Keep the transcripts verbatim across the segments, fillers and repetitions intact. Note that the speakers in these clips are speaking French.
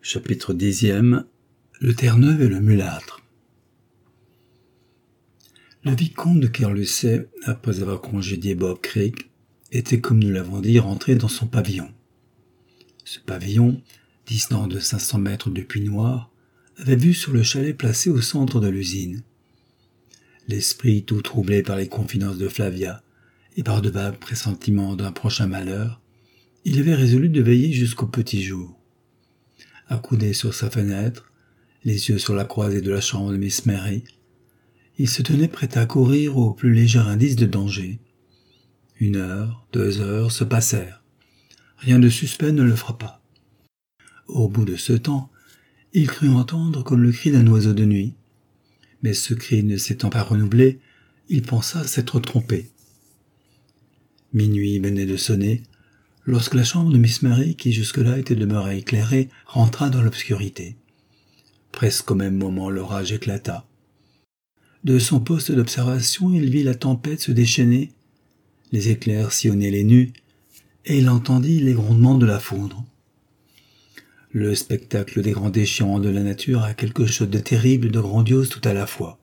Chapitre dixième. Le Terre-Neuve et le mulâtre. Le vicomte de Kerlusay, après avoir congédié Bob Creek, était, comme nous l'avons dit, rentré dans son pavillon. Ce pavillon, distant de cinq cents mètres du Puy Noir, avait vue sur le chalet placé au centre de l'usine. L'esprit tout troublé par les confidences de Flavia et par de vagues pressentiments d'un prochain malheur, il avait résolu de veiller jusqu'au petit jour. Accoudé sur sa fenêtre, les yeux sur la croisée de la chambre de Miss Mary, il se tenait prêt à courir au plus léger indice de danger. Une heure, deux heures se passèrent. Rien de suspect ne le frappa. Au bout de ce temps, il crut entendre comme le cri d'un oiseau de nuit. Mais ce cri ne s'étant pas renouvelé, il pensa s'être trompé. Minuit venait de sonner, lorsque la chambre de Miss Mary, qui jusque-là était demeurée éclairée, rentra dans l'obscurité. Presque au même moment, l'orage éclata. De son poste d'observation, il vit la tempête se déchaîner, les éclairs sillonner les nues, et il entendit les grondements de la foudre. Le spectacle des grands déchirements de la nature a quelque chose de terrible et de grandiose tout à la fois.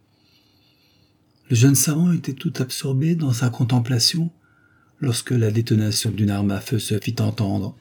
Le jeune savant était tout absorbé dans sa contemplation lorsque la détonation d'une arme à feu se fit entendre.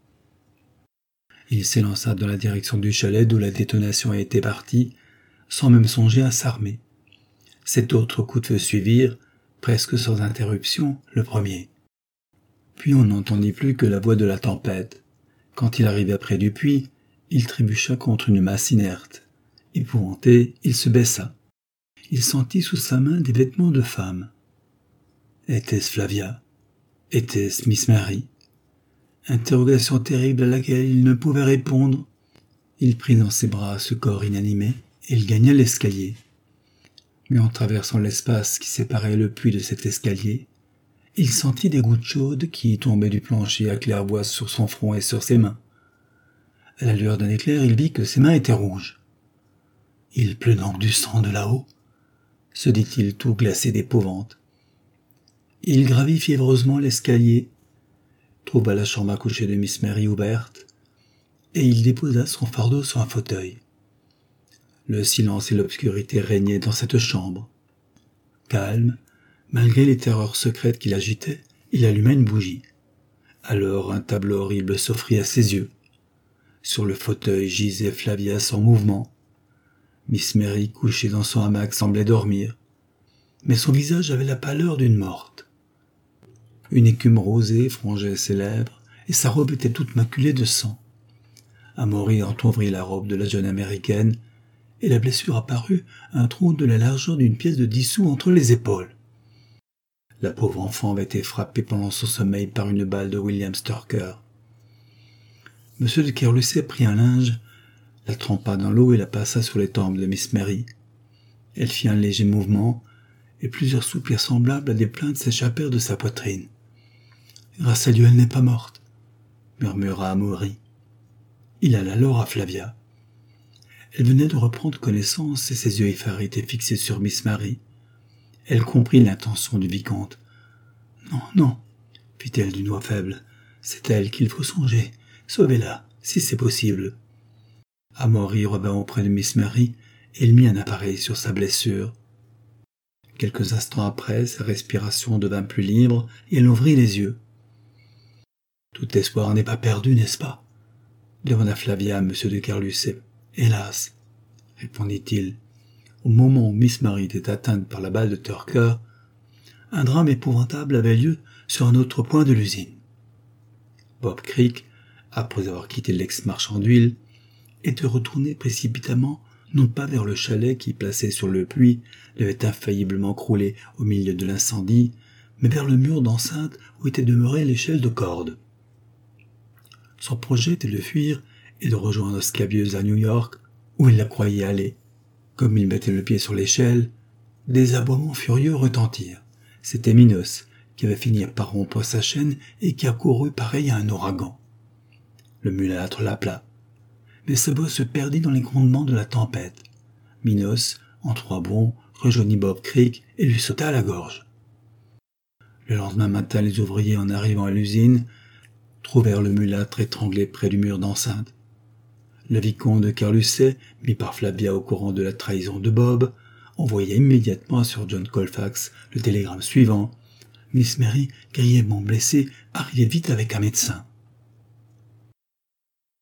Il s'élança dans la direction du chalet d'où la détonation était partie, sans même songer à s'armer. Sept autres coups de feu suivirent, presque sans interruption, le premier. Puis on n'entendit plus que la voix de la tempête. Quand il arriva près du puits, il trébucha contre une masse inerte. Épouvanté, il se baissa. Il sentit sous sa main des vêtements de femme. Était-ce Flavia? Était-ce Miss Mary? Interrogation terrible à laquelle il ne pouvait répondre. Il prit dans ses bras ce corps inanimé et il gagna l'escalier. Mais en traversant l'espace qui séparait le puits de cet escalier, il sentit des gouttes chaudes qui tombaient du plancher à claire-voie sur son front et sur ses mains. À la lueur d'un éclair, il vit que ses mains étaient rouges. « Il pleut donc du sang de là-haut » se dit-il tout glacé d'épouvante. Il gravit fiévreusement l'escalier, trouva la chambre à coucher de Miss Mary ouverte, et il déposa son fardeau sur un fauteuil. Le silence et l'obscurité régnaient dans cette chambre. Calme, malgré les terreurs secrètes qui l'agitaient, il alluma une bougie. Alors un tableau horrible s'offrit à ses yeux. Sur le fauteuil gisait Flavia sans mouvement. Miss Mary, couchée dans son hamac, semblait dormir, mais son visage avait la pâleur d'une morte. Une écume rosée frongeait ses lèvres, et sa robe était toute maculée de sang. Amaury entr'ouvrit la robe de la jeune américaine, et la blessure apparut un trou de la largeur d'une pièce de dix sous entre les épaules. La pauvre enfant avait été frappée pendant son sommeil par une balle de William Sturcker. Monsieur de Kerlusay prit un linge, la trempa dans l'eau et la passa sur les tempes de Miss Mary. Elle fit un léger mouvement, et plusieurs soupirs semblables à des plaintes s'échappèrent de sa poitrine. « Grâce à Dieu, elle n'est pas morte » murmura Amaury. Il alla alors à Flavia. Elle venait de reprendre connaissance et ses yeux effarés étaient fixés sur Miss Mary. Elle comprit l'intention du vicomte. « Non, non, » fit-elle d'une voix faible, « c'est elle qu'il faut songer. Sauvez-la, si c'est possible. » Amaury revint auprès de Miss Mary et il mit un appareil sur sa blessure. Quelques instants après, sa respiration devint plus libre et elle ouvrit les yeux. « Tout espoir n'est pas perdu, n'est-ce pas ?» demanda Flavia à M. de Kerlusay. « Hélas !» répondit-il. Au moment où Miss Mary était atteinte par la balle de Turcker, un drame épouvantable avait lieu sur un autre point de l'usine. Bob Creek, après avoir quitté l'ex-marchand d'huile, était retourné précipitamment, non pas vers le chalet qui, placé sur le puits, devait infailliblement crouler au milieu de l'incendie, mais vers le mur d'enceinte où était demeurée l'échelle de corde. Son projet était de fuir et de rejoindre Scabieuse à New York, où il la croyait aller. Comme il mettait le pied sur l'échelle, des aboiements furieux retentirent. C'était Minos, qui avait fini par rompre sa chaîne et qui accourut pareil à un ouragan. Le mulâtre l'appela, mais sa voix se perdit dans les grondements de la tempête. Minos, en trois bonds, rejoignit Bob Creek et lui sauta à la gorge. Le lendemain matin, les ouvriers, en arrivant à l'usine, trouvèrent le mulâtre étranglé près du mur d'enceinte. Le vicomte de Carlusset, mis par Flavia au courant de la trahison de Bob, envoya immédiatement sur John Colfax le télégramme suivant. « Miss Mary, grièvement blessée, arrivez vite avec un médecin. »